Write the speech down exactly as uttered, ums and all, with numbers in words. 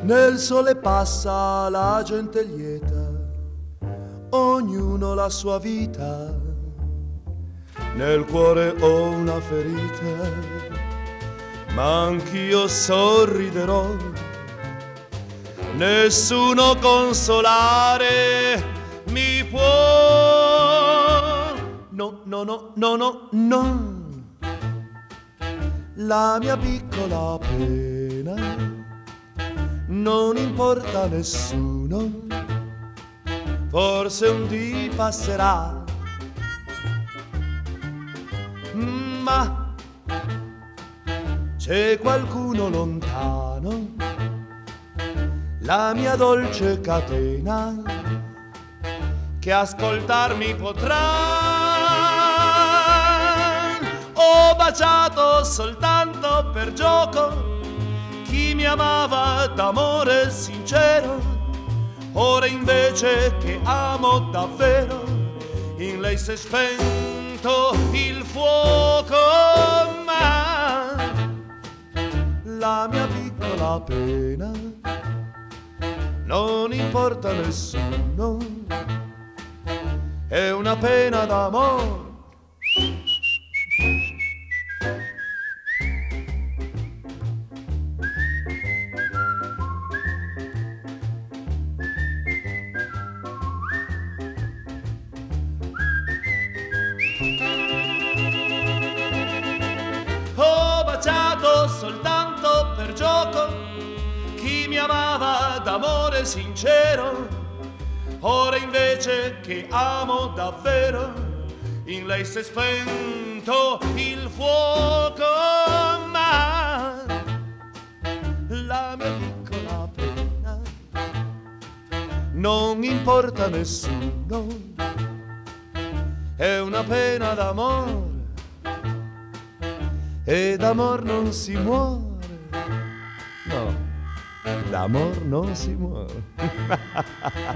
Nel sole passa la gente lieta, ognuno la sua vita. Nel cuore ho una ferita, ma anch'io sorriderò. Nessuno consolare mi può. No, no, no, no, no, no. La mia piccola pena non importa a nessuno. Forse un dì passerà, ma c'è qualcuno lontano, la mia dolce catena, che ascoltarmi potrà. Ho baciato soltanto per gioco chi mi amava d'amore sincero. Ora invece che amo davvero, in lei si è spento il fuoco. Ma la mia piccola pena non importa a nessuno, è una pena d'amore. Ho baciato soltanto per gioco chi mi amava d'amore sincero. Ora invece che amo davvero, in lei si è spento il fuoco. Ma la mia piccola pena non importa a nessuno, è una pena d'amore, e d'amor non si muore. No, d'amor non si muore.